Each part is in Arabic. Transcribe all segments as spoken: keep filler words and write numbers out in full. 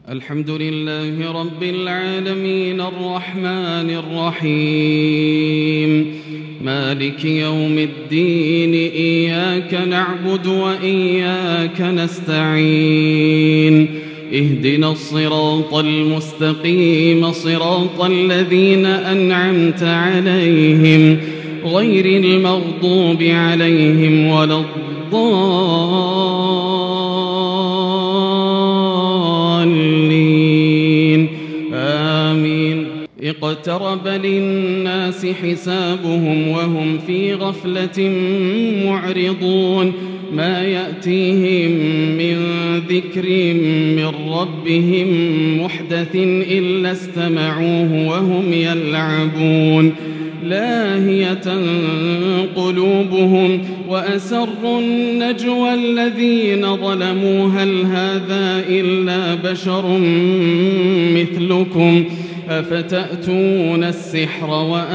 الحمد لله رب العالمين الرحمن الرحيم مالك يوم الدين إياك نعبد وإياك نستعين اهدنا الصراط المستقيم صراط الذين أنعمت عليهم غير المغضوب عليهم ولا الضالين آمين. اقترب للناس حسابهم وهم في غفلة معرضون ما يأتيهم من ذكر من ربهم محدث إلا استمعوه وهم يلعبون لاهية قلوبهم وأسروا النجوى الذين ظلموا هل هذا إلا بشر مثلكم أفتأتون السحر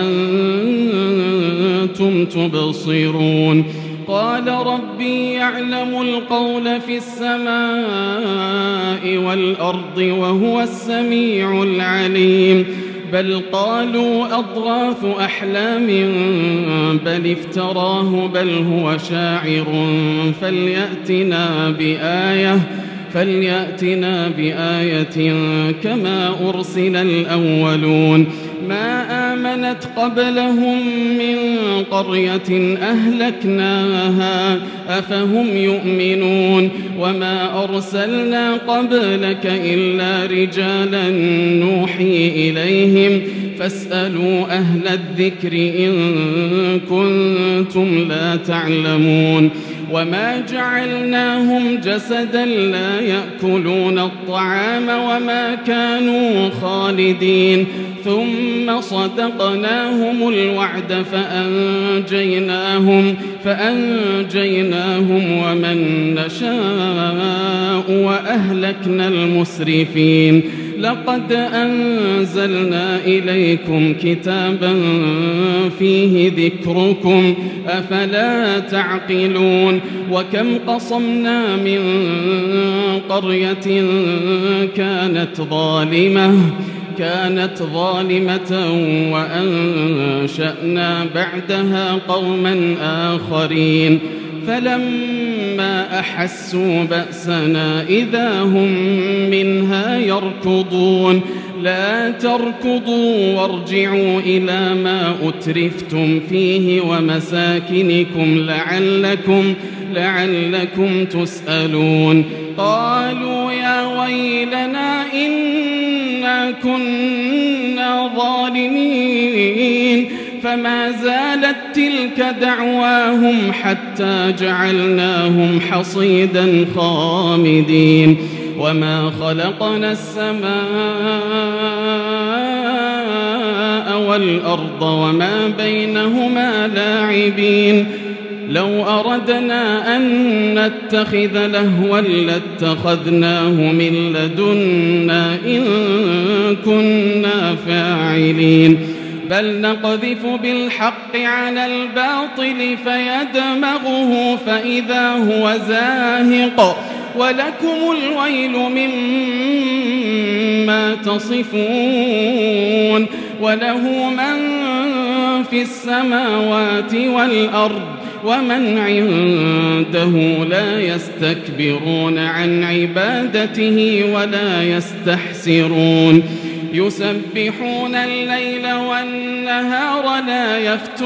وأنتم تبصرون قال ربي يعلم القول في السماء والأرض وهو السميع العليم بل قالوا أضغاث أحلام بل افتراه بل هو شاعر فليأتنا بآية فليأتنا بآية كما أرسل الأولون ما آمنت قبلهم من قرية أهلكناها أفهم يؤمنون وما أرسلنا قبلك إلا رجالا نوحي إليهم فاسألوا أهل الذكر إن كنتم لا تعلمون وما جعلناهم جسدا لا يأكلون الطعام وما كانوا خالدين ثم صدقناهم الوعد فأنجيناهم فأنجيناهم ومن نشاء وأهلكنا المسرفين لقد أنزلنا إليكم كتابا فيه ذكركم أفلا تعقلون وكم قصمنا من قرية كانت ظالمة كانت ظالمة وأنشأنا بعدها قوما آخرين فلما أحسوا بأسنا إذا هم منها يركضون لا تركضوا وارجعوا إلى ما أترفتم فيه ومساكنكم لعلكم لعلكم تسألون قالوا يا ويلنا إنا كنا ظالمين فما زالت تلك دعواهم حتى جعلناهم حصيدا خامدين وما خلقنا السماء والأرض وما بينهما لاعبين لو أردنا أن نتخذ لهوا لاتخذناه من لدنا إن كنا فاعلين بل نقذف بالحق على الباطل فيدمغه فإذا هو زاهق ولكم الويل مما تصفون وله من في السماوات والأرض ومن عنده لا يستكبرون عن عبادته ولا يستحسرون يسبحون الليل والنهار لا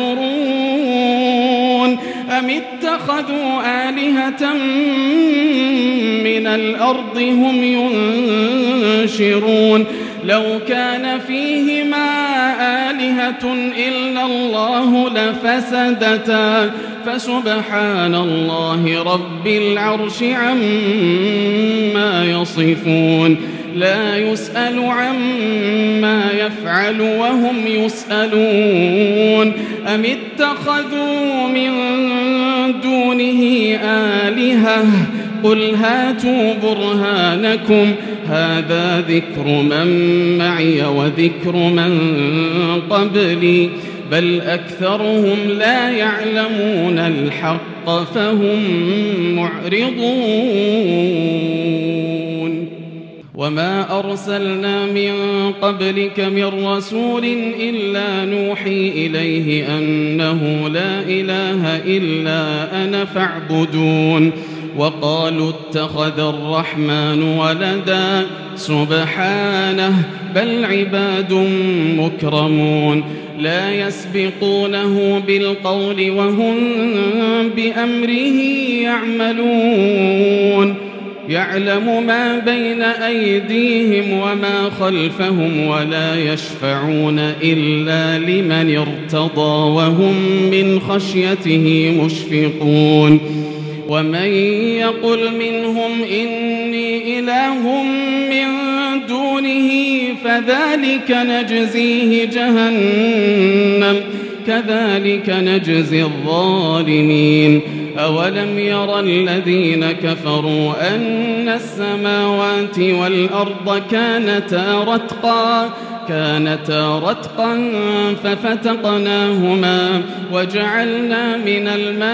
يفترون أم اتخذوا آلهة من الأرض هم ينشرون لو كان فيهما آلهة إلا الله لفسدتا فسبحان الله رب العرش عما يصفون لا يسأل عما يفعل وهم يسألون أم اتخذوا من دونه آلهة قل هاتوا برهانكم هذا ذكر من معي وذكر من قبلي بل أكثرهم لا يعلمون الحق فهم معرضون وما أرسلنا من قبلك من رسول إلا نوحي إليه أنه لا إله إلا أنا فاعبدون وقالوا اتخذ الرحمن ولدا سبحانه بل عباد مكرمون لا يسبقونه بالقول وهم بأمره يعملون يعلم ما بين أيديهم وما خلفهم ولا يشفعون إلا لمن ارتضى وهم من خشيته مشفقون ومن يقل منهم إني إله من دونه فذلك نجزيه جهنم كذلك نجزي الظالمين أولم ير الذين كفروا أن السماوات والأرض كانتا رتقا كانتا رتقا ففتقناهما وجعلنا من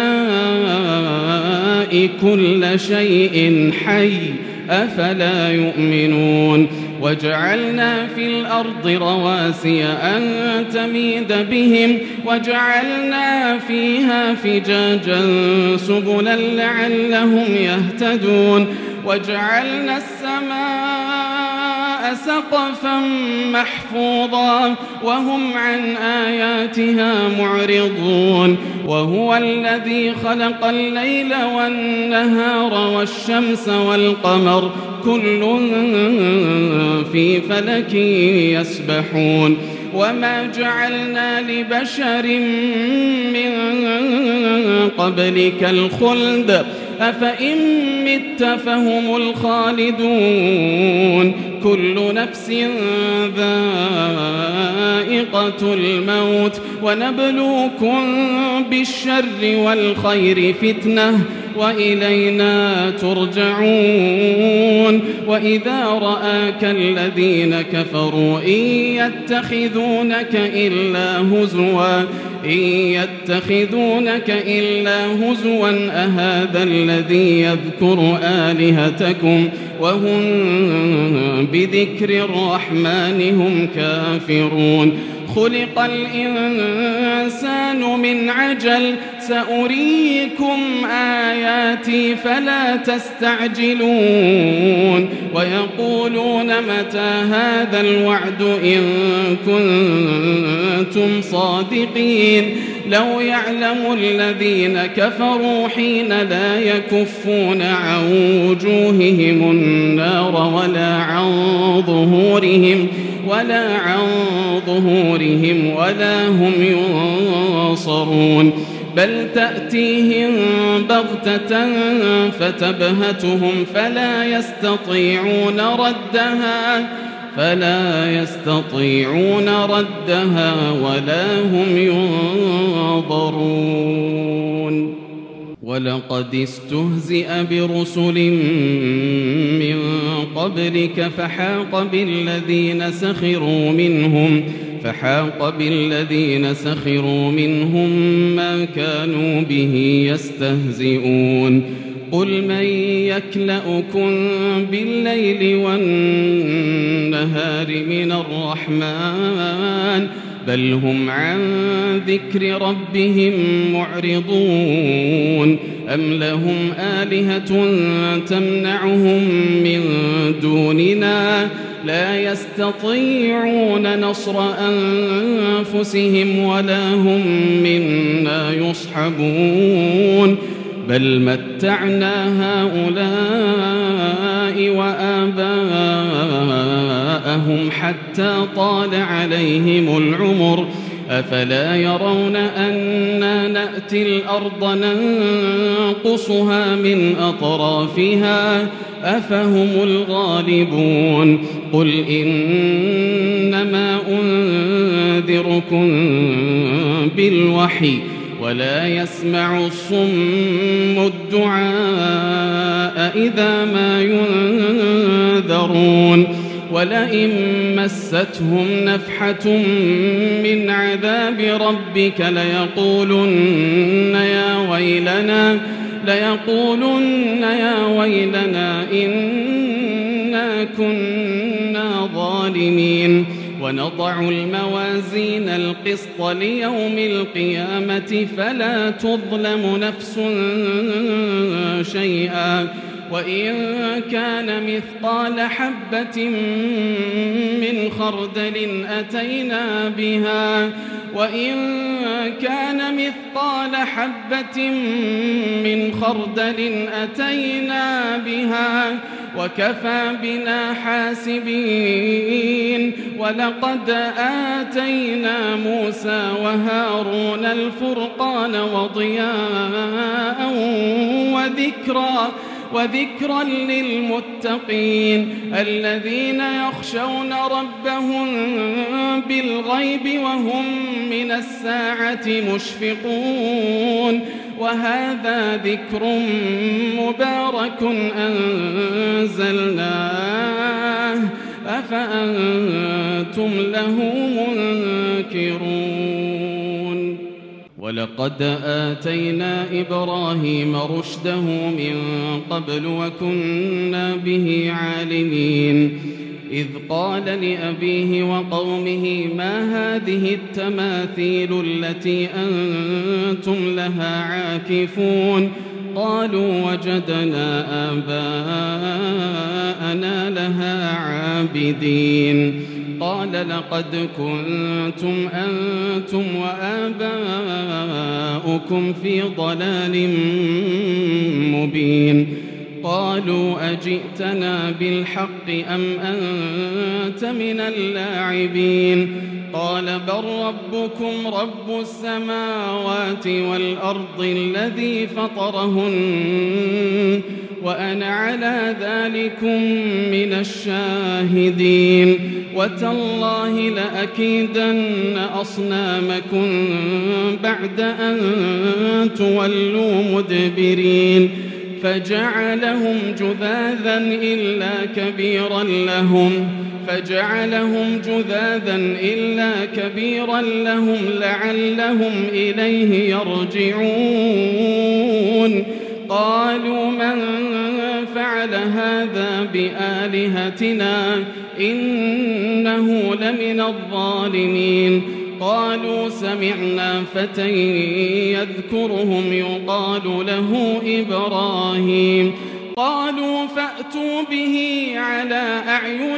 الماء كل شيء حي أفلا يؤمنون وجعلنا في الأرض رواسي أن تميد بهم وجعلنا فيها فجاجا سبلا لعلهم يهتدون وجعلنا السماء سقفا محفوظا وهم عن آياتها معرضون وهو الذي خلق الليل والنهار والشمس والقمر كل في فلك يسبحون وما جعلنا لبشر من قبلك الخلد أفإن مت فهم الخالدون كل نفس ذائقة الموت ونبلوكم بالشر والخير فتنة وإلينا ترجعون وإذا رآك الذين كفروا إن يتخذونك إلا هزوا إن يتخذونك إلا هزوا أهذا الذي يذكر آلهتكم وهم بذكر الرحمن هم كافرون خلق الإنسان من عجل سأريكم آياتي فلا تستعجلون ويقولون متى هذا الوعد إن كنتم صادقين لو يعلم الذين كفروا حين لا يكفون عن وجوههم النار ولا عن ظهورهم ولا عن ظهورهم ولا هم ينصرون بل تأتيهم بغتة فتبهتهم فلا يستطيعون ردها فلا يستطيعون ردها ولا هم ينظرون ولقد استهزئ برسل من قبلك فحاق بالذين سخروا منهم فحاق بالذين سخروا منهم ما كانوا به يستهزئون قل من يكلؤكم بالليل والنهار من الرحمن بل هم عن ذكر ربهم معرضون أم لهم آلهة تمنعهم من دوننا لا يستطيعون نصر أنفسهم ولا هم منا يصحبون بل متعنا هؤلاء وآباءهم حتى طال عليهم العمر أفلا يرون أنا نأتي الأرض ننقصها من أطرافها أفهم الغالبون قل إنما أنذركم بالوحي ولا يسمع الصم الدعاء إذا ما ينذرون ولئن مستهم نفحة من عذاب ربك ليقولن يا ويلنا ليقولن يا ويلنا إنا كنا ظالمين ونضع الموازين القسط ليوم القيامة فلا تظلم نفس شيئا وإن كان مثقال حبة من خردل أتينا بها وإن كان مثقال حبة من خردل أتينا بها وكفى بنا حاسبين ولقد آتينا موسى وهارون الفرقان وضياء وذكرا وذكرا للمتقين الذين يخشون ربهم بالغيب وهم من الساعة مشفقون وهذا ذكر مبارك أنزلناه أفأنتم له منكرون ولقد آتينا إبراهيم رشده من قبل وكنا به عالمين إذ قال لأبيه وقومه ما هذه التماثيل التي أنتم لها عاكفون قالوا وجدنا آباءنا لها عابدين قال لقد كنتم أنتم وآباؤكم في ضلال مبين قالوا أجئتنا بالحق أم أنت من اللاعبين قال بل ربكم رب السماوات والأرض الذي فطرهن وأنا على ذلكم من الشاهدين وتالله لأكيدن أصنامكم بعد أن تولوا مدبرين فجعلهم جذاذا إلا كبيرا لهم فجعلهم جذاذا إلا كبيرا لهم لعلهم إليه يرجعون قالوا من فعل هذا بآلهتنا إنه لمن الظالمين قالوا سمعنا فتى يذكرهم يقال له إبراهيم قالوا فأتوا به على أعين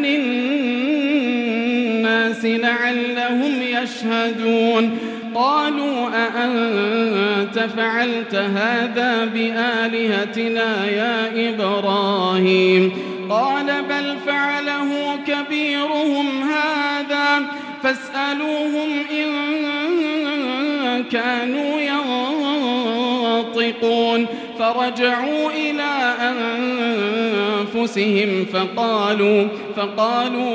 الناس لعلهم يشهدون قالوا أأنت فعلت هذا بآلهتنا يا إبراهيم قال بل فعله كبيرهم هذا فاسألوهم إن كانوا ينطقون فرجعوا إلى أنفسهم فقالوا فقالوا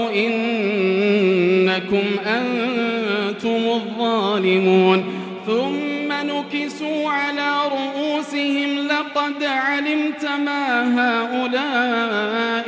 إنكم أنتم الظالمون ثم نكسوا على رؤوسهم لقد علمت ما هؤلاء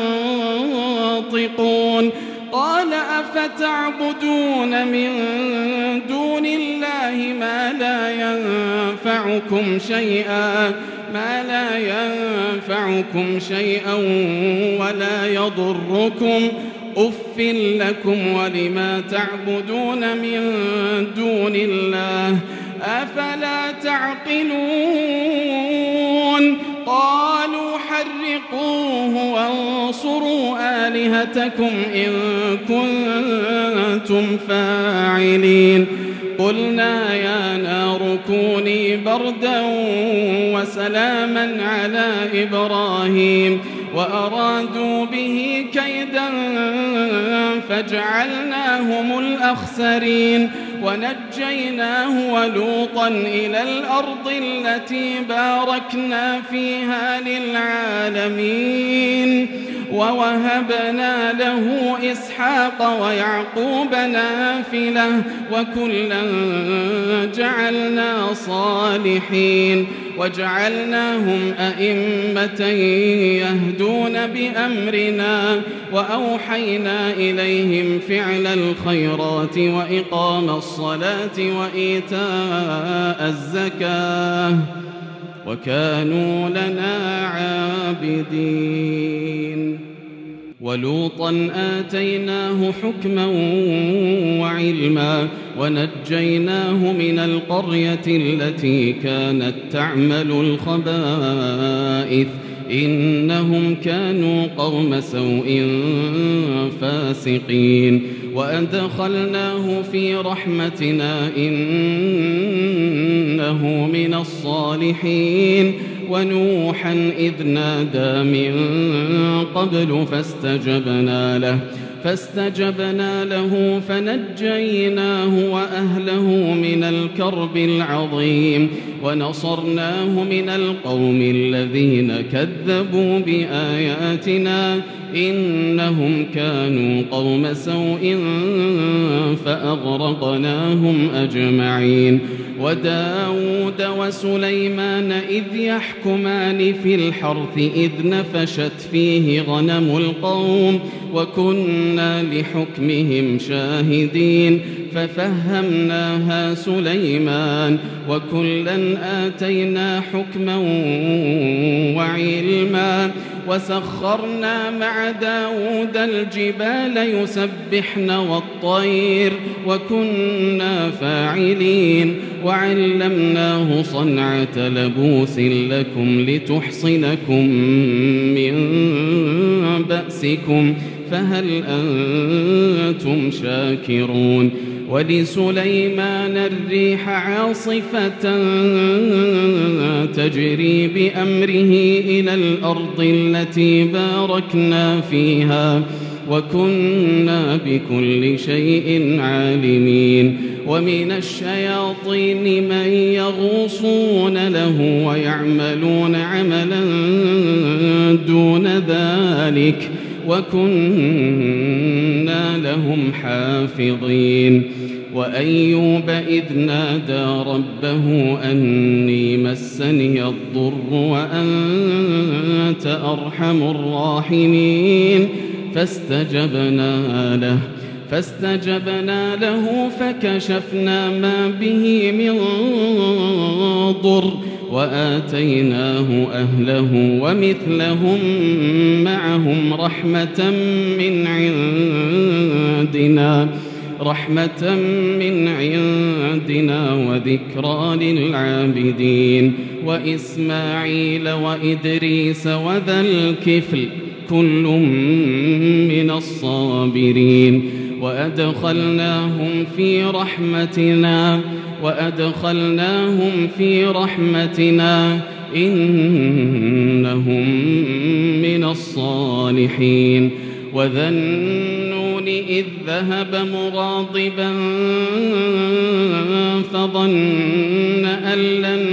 ينطقون قال أفتعبدون من دون الله ما لا ينفعكم شيئا ما لا ينفعكم شيئا ولا يضركم أف لكم ولما تعبدون من دون الله أفلا تعقلون قالوا حرقوه وانصروا آلهتكم إن كنتم فاعلين قلنا يا نار كوني بردا وسلاما على إبراهيم وأرادوا به كيدا فجعلناهم الأخسرين ونجيناه ولوطا إلى الأرض التي باركنا فيها للعالمين ووهبنا له إسحاق ويعقوب نافلة وكلا جعلنا صالحين وجعلناهم أئمة يهدون بأمرنا وأوحينا إليهم فعل الخيرات وإقام الصلاة وإيتاء الزكاة وكانوا لنا عابدين ولوطا آتيناه حكما وعلما ونجيناه من القرية التي كانت تعمل الخبائث إنهم كانوا قوم سوء فاسقين وأدخلناه في رحمتنا إنه من الصالحين ونوحا إذ نادى من قبل فاستجبنا له فاستجبنا له فنجيناه وأهله من الكرب العظيم ونصرناه من القوم الذين كذبوا بآياتنا إنهم كانوا قوم سوء فأغرقناهم أجمعين وداود وسليمان إذ يحكمان في الحرث إذ نفشت فيه غنم القوم وكنا لحكمهم شاهدين ففهمناها سليمان وكلا آتينا حكما وعلما وسخرنا مع داود الجبال يسبحن والطير وكنا فاعلين وعلمناه صنعة لبوس لكم لتحصنكم من بأسكم فهل أنتم شاكرون ولسليمان الريح عاصفة تجري بأمره إلى الأرض التي باركنا فيها وكنا بكل شيء عالمين ومن الشياطين من يغوصون له ويعملون عملا دون ذلك وكنا لهم حافظين وأيوب إذ نادى ربه أني مسني الضر وأنت أرحم الراحمين فاستجبنا له فاستجبنا له فكشفنا ما به من ضر وآتيناه أهله ومثلهم معهم رحمة من عندنا رحمة من عندنا وذكرى للعابدين وإسماعيل وإدريس وذا الكفل كل من الصابرين وأدخلناهم في رحمتنا وأدخلناهم في رحمتنا إنهم من الصالحين وذا النون إذ ذهب مغاضبا فظن أن لن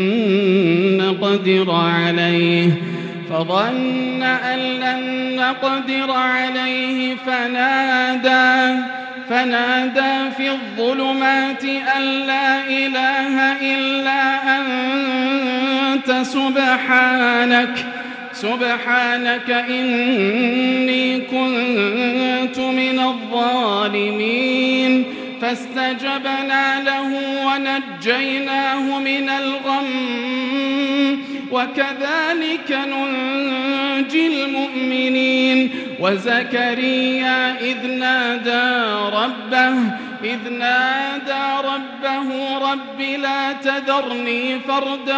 نقدر عليه فظن أن لن نقدر عليه فنادى فنادى في الظلمات أن لا إله إلا أنت سبحانك سبحانك إني كنت من الظالمين فاستجبنا له ونجيناه من الغم وكذلك ننجي المؤمنين وزكريا إذ نادى ربه إذ نادى ربه رب لا تذرني فردا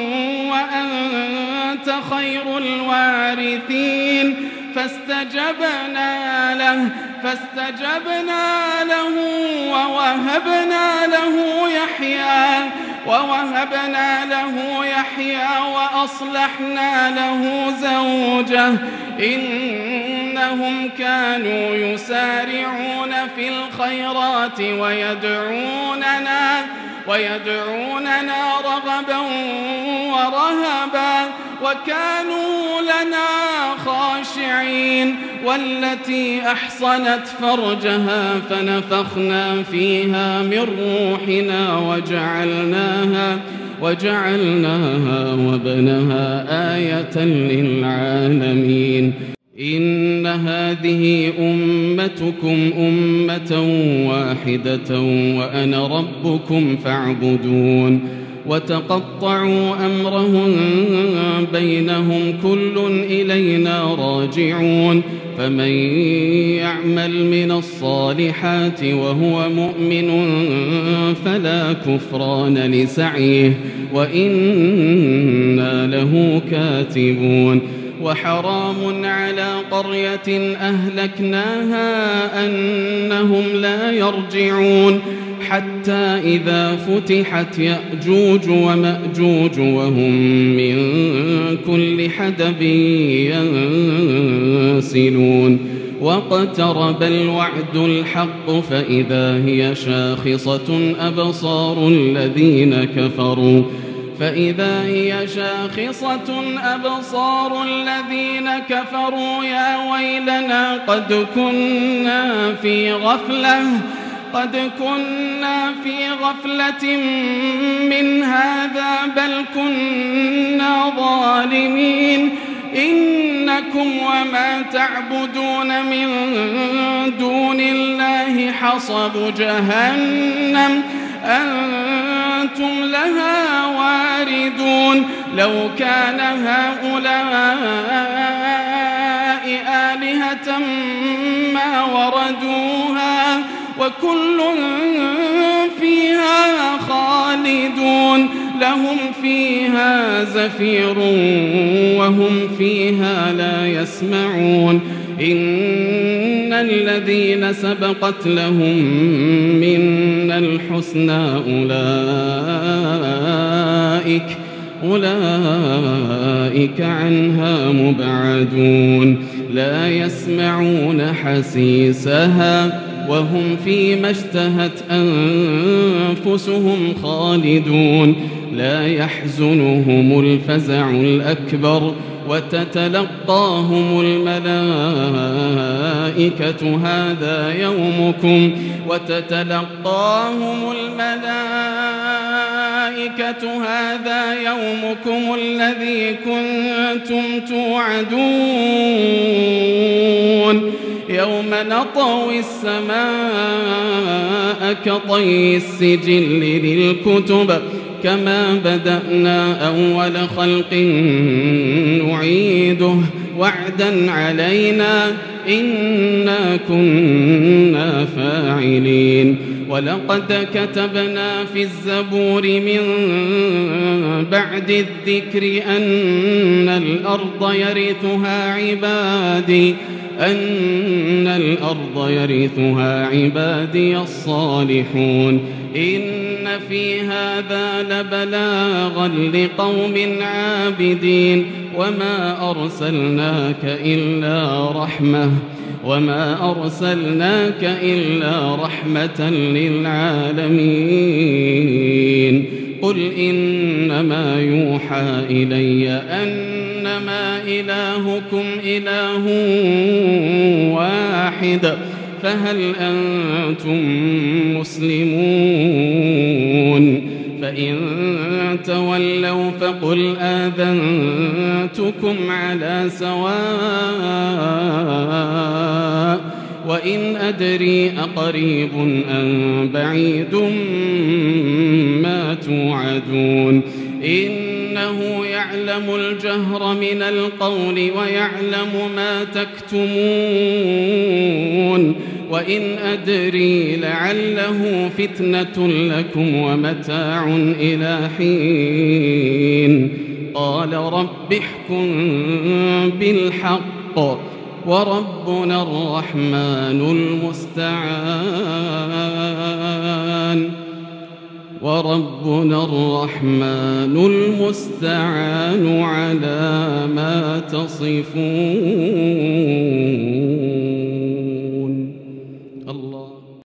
وأنت خير الوارثين فاستجبنا له فاستجبنا له ووهبنا له يحيى ووهبنا له يحيى وأصلحنا له زوجه إنهم كانوا يسارعون في الخيرات ويدعوننا ويدعوننا رغبا ورهبا وكانوا لنا خاشعين والتي أحصنت فرجها فنفخنا فيها من روحنا وجعلناها وجعلناها وابنها آية للعالمين إن هذه أمتكم أمة واحدة وأنا ربكم فاعبدون وتقطعوا أمرهم بينهم كل إلينا راجعون فمن يعمل من الصالحات وهو مؤمن فلا كفران لسعيه وإنا له كاتبون وحرام على قرية أهلكناها أنهم لا يرجعون حتى إذا فتحت يأجوج ومأجوج وهم من كل حدب ينسلون واقترب الوعد الحق فإذا هي شاخصة أبصار الذين كفروا فإذا هي شاخصة أبصار الذين كفروا يا ويلنا قد كنا في غفلة قد كنا في غفلة من هذا بل كنا ظالمين إنكم وما تعبدون من دون الله حصب جهنم أنتم لها واردون لو كان هؤلاء آلهة ما وردوها وكل فيها خالدون لهم فيها زفير وهم فيها لا يسمعون إن الذين سبقت لهم منا الحسنى أولئك أولئك عنها مبعدون لا يسمعون حسيسها وهم فيما اشتهت أنفسهم خالدون لا يحزنهم الفزع الأكبر وتتلقاهم الملائكة هذا يومكم وتتلقاهم الملائكة هذا يومكم الذي كنتم توعدون يوم نطوي السماء كطي السجل للكتب كما بدأنا أول خلق نعيده وعدا علينا إنا كنا فاعلين ولقد كتبنا في الزبور من بعد الذكر أن الأرض يرثها عبادي أن الأرض يرثها عبادي الصالحون إن في هذا لبلاغا لقوم عابدين وما أرسلناك إلا رحمة وما أرسلناك إلا رحمة للعالمين قل إنما يوحى إلي أنما إلهكم إله واحد فهل أنتم مسلمون فإن تولوا فقل آذنتكم على سواء وإن أدري أقريب أم بعيد ما توعدون إنه يعلم الجهر من القول ويعلم ما تكتمون وإن أدري لعله فتنة لكم ومتاع إلى حين قال رب احكم بالحق وربنا الرحمن المستعان وربنا الرحمن المستعان على ما تصفون.